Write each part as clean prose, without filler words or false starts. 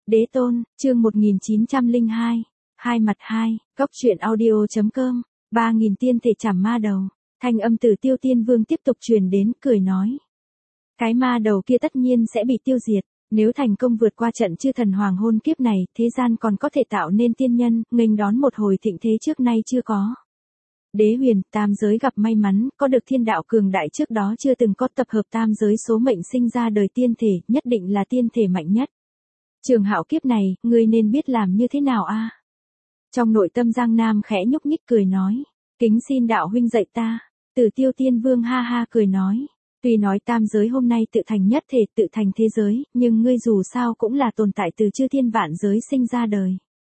Đế tôn, chương 1902, hai mặt hai, góc truyện audio.com, 3.000 tiên thể chảm ma đầu, thanh âm Tử Tiêu Tiên Vương tiếp tục truyền đến, cười nói. Cái ma đầu kia tất nhiên sẽ bị tiêu diệt, nếu thành công vượt qua trận chư thần hoàng hôn kiếp này, thế gian còn có thể tạo nên tiên nhân, nghênh đón một hồi thịnh thế trước nay chưa có. Đế huyền, tam giới gặp may mắn, có được thiên đạo cường đại trước đó chưa từng có, tập hợp tam giới số mệnh sinh ra đời tiên thể, nhất định là tiên thể mạnh nhất. Trường Hạo kiếp này, ngươi nên biết làm như thế nào a? Trong nội tâm Giang Nam khẽ nhúc nhích cười nói, kính xin đạo huynh dạy ta. Tử Tiêu Tiên Vương ha ha cười nói, tuy nói tam giới hôm nay tự thành nhất thể, tự thành thế giới, nhưng ngươi dù sao cũng là tồn tại từ chư thiên vạn giới sinh ra đời.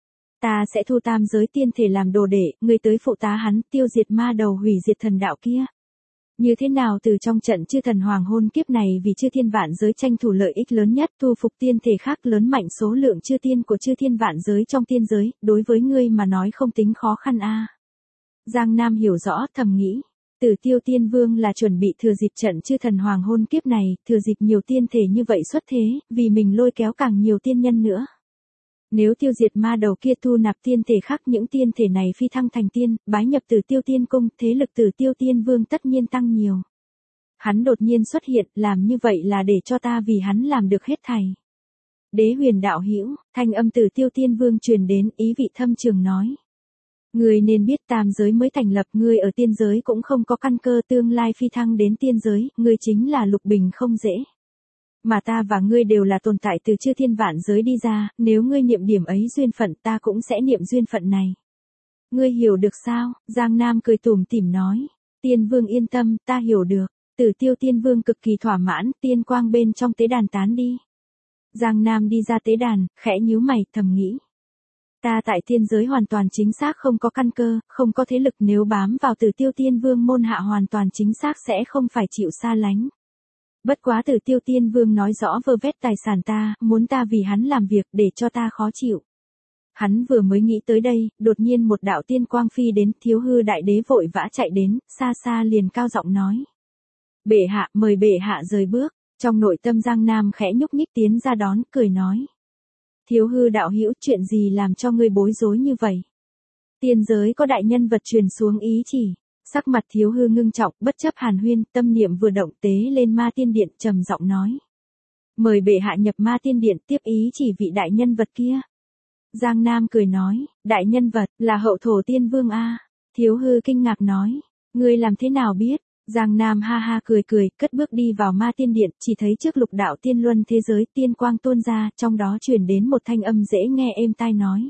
Ta sẽ thu tam giới tiên thể làm đồ đệ, ngươi tới phụ tá hắn, tiêu diệt ma đầu, hủy diệt thần đạo kia. Như thế nào từ trong trận chư thần hoàng hôn kiếp này, vì chư thiên vạn giới tranh thủ lợi ích lớn nhất, thu phục tiên thể khác lớn mạnh số lượng chư tiên của chư thiên vạn giới trong tiên giới, đối với ngươi mà nói không tính khó khăn a. Giang Nam hiểu rõ, thầm nghĩ, Tử Tiêu Tiên Vương là chuẩn bị thừa dịp trận chư thần hoàng hôn kiếp này, thừa dịp nhiều tiên thể như vậy xuất thế, vì mình lôi kéo càng nhiều tiên nhân nữa. Nếu tiêu diệt ma đầu kia, thu nạp tiên thể khác, những tiên thể này phi thăng thành tiên, bái nhập Tử Tiêu Tiên Cung, thế lực Tử Tiêu Tiên Vương tất nhiên tăng nhiều. Hắn đột nhiên xuất hiện, làm như vậy là để cho ta vì hắn làm được hết thảy. Đế huyền đạo hữu, thanh âm Tử Tiêu Tiên Vương truyền đến, ý vị thâm trường nói. Ngươi nên biết tam giới mới thành lập, ngươi ở tiên giới cũng không có căn cơ, tương lai phi thăng đến tiên giới, ngươi chính là lục bình không dễ. Mà ta và ngươi đều là tồn tại từ chư thiên vạn giới đi ra, nếu ngươi niệm điểm ấy duyên phận, ta cũng sẽ niệm duyên phận này. Ngươi hiểu được sao? Giang Nam cười tủm tỉm nói. Tiên Vương yên tâm, ta hiểu được. Tử Tiêu Tiên Vương cực kỳ thỏa mãn, tiên quang bên trong tế đàn tán đi. Giang Nam đi ra tế đàn, khẽ nhíu mày, thầm nghĩ. Ta tại tiên giới hoàn toàn chính xác không có căn cơ, không có thế lực, nếu bám vào Tử Tiêu Tiên Vương môn hạ hoàn toàn chính xác sẽ không phải chịu xa lánh. Bất quá Tử Tiêu Tiên Vương nói rõ vơ vét tài sản ta, muốn ta vì hắn làm việc để cho ta khó chịu. Hắn vừa mới nghĩ tới đây, đột nhiên một đạo tiên quang phi đến, Thiếu Hư Đại Đế vội vã chạy đến, xa xa liền cao giọng nói. Bệ hạ, mời bệ hạ rời bước, trong nội tâm Giang Nam khẽ nhúc nhích tiến ra đón, cười nói. Thiếu Hư đạo hữu, chuyện gì làm cho ngươi bối rối như vậy? Tiên giới có đại nhân vật truyền xuống ý chỉ. Sắc mặt Thiếu Hư ngưng trọng, bất chấp hàn huyên, tâm niệm vừa động, tế lên Ma Tiên Điện, trầm giọng nói. Mời bệ hạ nhập Ma Tiên Điện, tiếp ý chỉ vị đại nhân vật kia. Giang Nam cười nói, đại nhân vật, là Hậu Thổ Tiên Vương a. Thiếu Hư kinh ngạc nói, ngươi làm thế nào biết? Giang Nam ha ha cười cười, cất bước đi vào Ma Tiên Điện, chỉ thấy trước lục đạo tiên luân thế giới, tiên quang tuôn ra, trong đó truyền đến một thanh âm dễ nghe êm tai nói.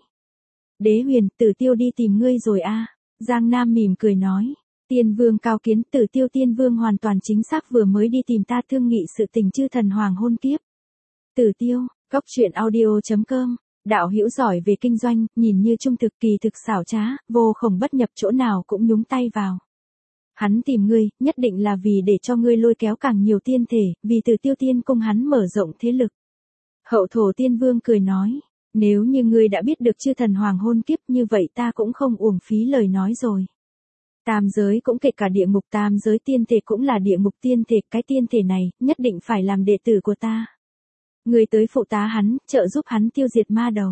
Đế huyền, Tử Tiêu đi tìm ngươi rồi a. Giang Nam mỉm cười nói. Tiên Vương cao kiến, Tử Tiêu Tiên Vương hoàn toàn chính xác vừa mới đi tìm ta thương nghị sự tình chư thần hoàng hôn kiếp. Tử Tiêu, góc truyện audio.com, đạo hữu giỏi về kinh doanh, nhìn như trung thực kỳ thực xảo trá, vô khổng bất nhập, chỗ nào cũng nhúng tay vào. Hắn tìm ngươi, nhất định là vì để cho ngươi lôi kéo càng nhiều tiên thể, vì Tử Tiêu Tiên Cung hắn mở rộng thế lực. Hậu Thổ Tiên Vương cười nói, nếu như ngươi đã biết được chư thần hoàng hôn kiếp, như vậy ta cũng không uổng phí lời nói rồi. Tam giới cũng kể cả địa ngục, tam giới tiên thể cũng là địa ngục tiên thể, cái tiên thể này, nhất định phải làm đệ tử của ta. Ngươi tới phụ tá hắn, trợ giúp hắn tiêu diệt ma đầu.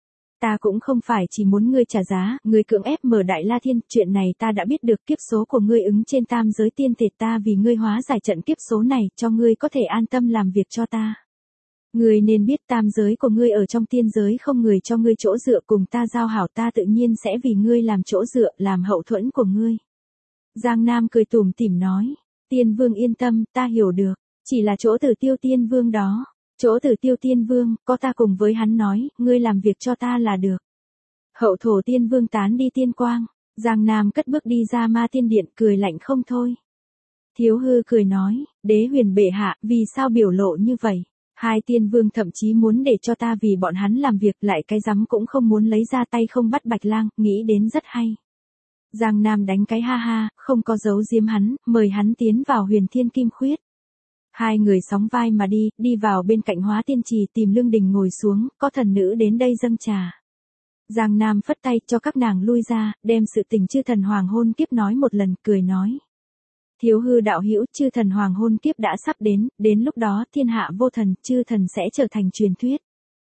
Ta cũng không phải chỉ muốn ngươi trả giá, ngươi cưỡng ép mở Đại La Thiên, chuyện này ta đã biết được, kiếp số của ngươi ứng trên tam giới tiên thể, ta vì ngươi hóa giải trận kiếp số này, cho ngươi có thể an tâm làm việc cho ta. Ngươi nên biết tam giới của ngươi ở trong tiên giới không người cho ngươi chỗ dựa, cùng ta giao hảo, ta tự nhiên sẽ vì ngươi làm chỗ dựa, làm hậu thuẫn của ngươi. Giang Nam cười tủm tỉm nói, Tiên Vương yên tâm, ta hiểu được, chỉ là chỗ Tử Tiêu Tiên Vương đó. Chỗ Tử Tiêu Tiên Vương, có ta cùng với hắn nói, ngươi làm việc cho ta là được. Hậu Thổ Tiên Vương tán đi tiên quang, Giang Nam cất bước đi ra Ma Tiên Điện, cười lạnh không thôi. Thiếu Hư cười nói, Đế huyền bệ hạ, vì sao biểu lộ như vậy? Hai tiên vương thậm chí muốn để cho ta vì bọn hắn làm việc, lại cái rắm cũng không muốn lấy ra, tay không bắt Bạch Lang, nghĩ đến rất hay. Giang Nam đánh cái ha ha, không có giấu giếm hắn, mời hắn tiến vào Huyền Thiên Kim Khuyết. Hai người sóng vai mà đi vào bên cạnh Hóa Tiên Trì, tìm lương đình ngồi xuống, có thần nữ đến đây dâng trà. Giang Nam phất tay cho các nàng lui ra, đem sự tình chư thần hoàng hôn kiếp nói một lần, cười nói. Thiếu Hư đạo hữu, chư thần hoàng hôn kiếp đã sắp đến lúc đó thiên hạ vô thần, chư thần sẽ trở thành truyền thuyết.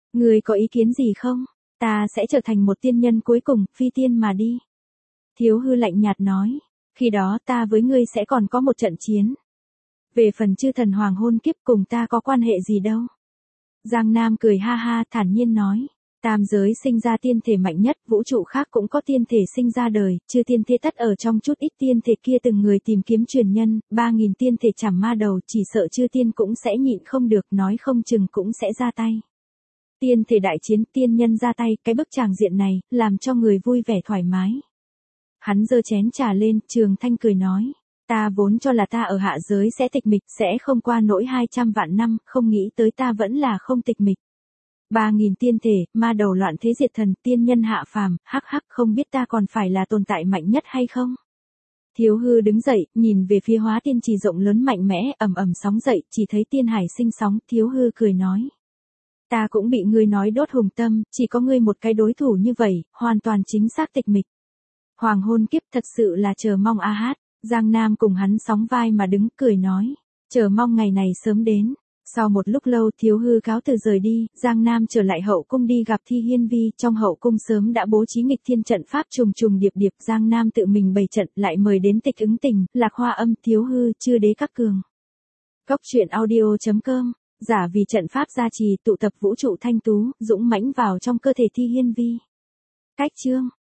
Ngươi có ý kiến gì không? Ta sẽ trở thành một tiên nhân cuối cùng, phi tiên mà đi. Thiếu hư lạnh nhạt nói. Khi đó ta với ngươi sẽ còn có một trận chiến. Về phần chư thần hoàng hôn kiếp cùng ta có quan hệ gì đâu. Giang Nam cười ha ha thản nhiên nói. Tam giới sinh ra tiên thể mạnh nhất, vũ trụ khác cũng có tiên thể sinh ra đời, chư tiên thế tất ở trong chút ít tiên thể kia từng người tìm kiếm truyền nhân, 3.000 tiên thể chảm ma đầu, chỉ sợ chư tiên cũng sẽ nhịn không được, nói không chừng cũng sẽ ra tay. Tiên thể đại chiến, tiên nhân ra tay, cái bức tràng diện này, làm cho người vui vẻ thoải mái. Hắn giơ chén trà lên, Trường Thanh cười nói. Ta vốn cho là ta ở hạ giới sẽ tịch mịch, sẽ không qua nỗi 200 vạn năm, không nghĩ tới ta vẫn là không tịch mịch. 3.000 tiên thể, ma đầu loạn thế diệt thần, tiên nhân hạ phàm, hắc hắc, không biết ta còn phải là tồn tại mạnh nhất hay không? Thiếu hư đứng dậy, nhìn về phía hóa tiên trì rộng lớn mạnh mẽ, ầm ầm sóng dậy, chỉ thấy tiên hải sinh sóng, thiếu hư cười nói. Ta cũng bị ngươi nói đốt hùng tâm, chỉ có ngươi một cái đối thủ như vậy, hoàn toàn chính xác tịch mịch. Hoàng hôn kiếp thật sự là chờ mong a hát, Giang Nam cùng hắn sóng vai mà đứng cười nói, chờ mong ngày này sớm đến. Sau một lúc lâu thiếu hư cáo từ rời đi, Giang Nam trở lại hậu cung đi gặp Thi Hiên Vi, trong hậu cung sớm đã bố trí nghịch thiên trận pháp trùng trùng điệp điệp, Giang Nam tự mình bày trận lại mời đến Tịch Ứng Tình, Lạc Hoa Âm, Thiếu Hư, Chư Đế các cường. Cốc truyện audio.com, giả vì trận pháp gia trì tụ tập vũ trụ thanh tú, dũng mãnh vào trong cơ thể Thi Hiên Vi. Cách chương